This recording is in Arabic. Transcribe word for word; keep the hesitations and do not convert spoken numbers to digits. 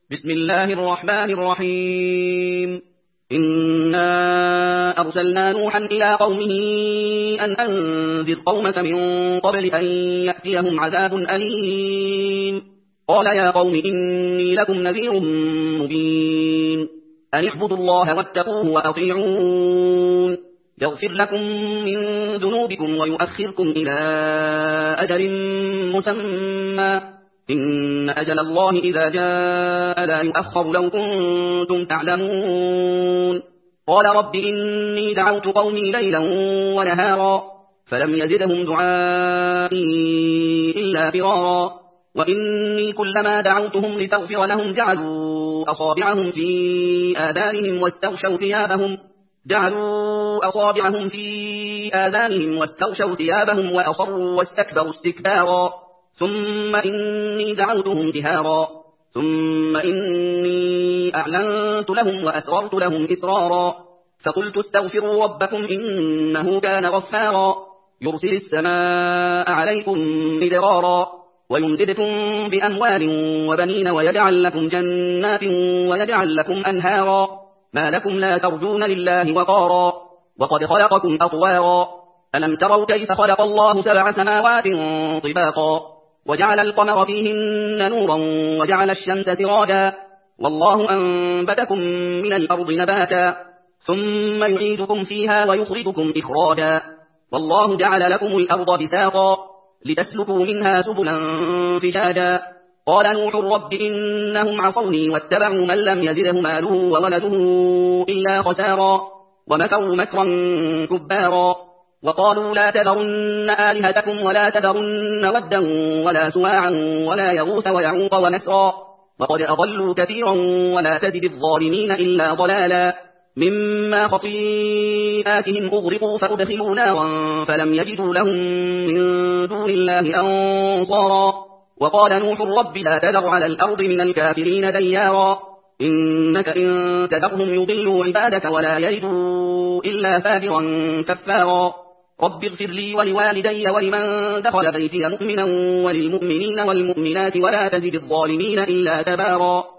بسم الله الرحمن الرحيم. إنا أرسلنا نوحا إلى قومه أن أنذر قومك من قبل أن يأتيهم عذاب أليم. قال يا قوم إني لكم نذير مبين أن اعبدوا الله واتقوه وأطيعون يغفر لكم من ذنوبكم ويؤخركم إلى أجل مسمى إن أجل الله إذا جاء لا يؤخر لو كنتم تعلمون. قال رب إني دعوت قومي ليلا ونهارا فلم يزدهم دعائي إلا فرارا وإني كلما دعوتهم لتغفر لهم جعلوا أصابعهم في آذانهم واستغشوا ثيابهم جعلوا أصابعهم في آذانهم واستغشوا ثيابهم وأصروا واستكبروا استكبارا ثم إني دعوتهم جهارا ثم إني أعلنت لهم وأسررت لهم إسرارا فقلت استغفروا ربكم إنه كان غفارا يرسل السماء عليكم مدرارا ويمددكم بأموال وبنين ويجعل لكم جنات ويجعل لكم أنهارا ما لكم لا ترجون لله وقارا وقد خلقكم أطوارا ألم تروا كيف خلق الله سبع سماوات طباقا وجعل القمر فيهن نورا وجعل الشمس سراجا والله أنبتكم من الأرض نباتا ثم يعيدكم فيها ويخرجكم إخراجا والله جعل لكم الأرض بساطا لتسلكوا منها سبلا فجاجا قال نوح رب إنهم عصوني واتبعوا من لم يزده ماله وولده إلا خسارا ومكروا مكرا كبارا وقالوا لا تذرن آلهتكم ولا تذرن ودا ولا سواعا ولا يغوث ويعوق ونسرا وقد أضلوا كثيرا ولا تزد الظالمين إلا ضلالا مما خطيئاتهم أغرقوا فأدخلوا نارا فلم يجدوا لهم من دون الله أنصارا وقال نوح رب لا تذر على الأرض من الكافرين ديارا إنك إن تذرهم يضلوا عبادك ولا يجدوا إلا فاجرا كفارا رب اغفر لي ولوالدي ولمن دخل بيتي مؤمنا وللمؤمنين والمؤمنات ولا تزد الظالمين إلا تبارا.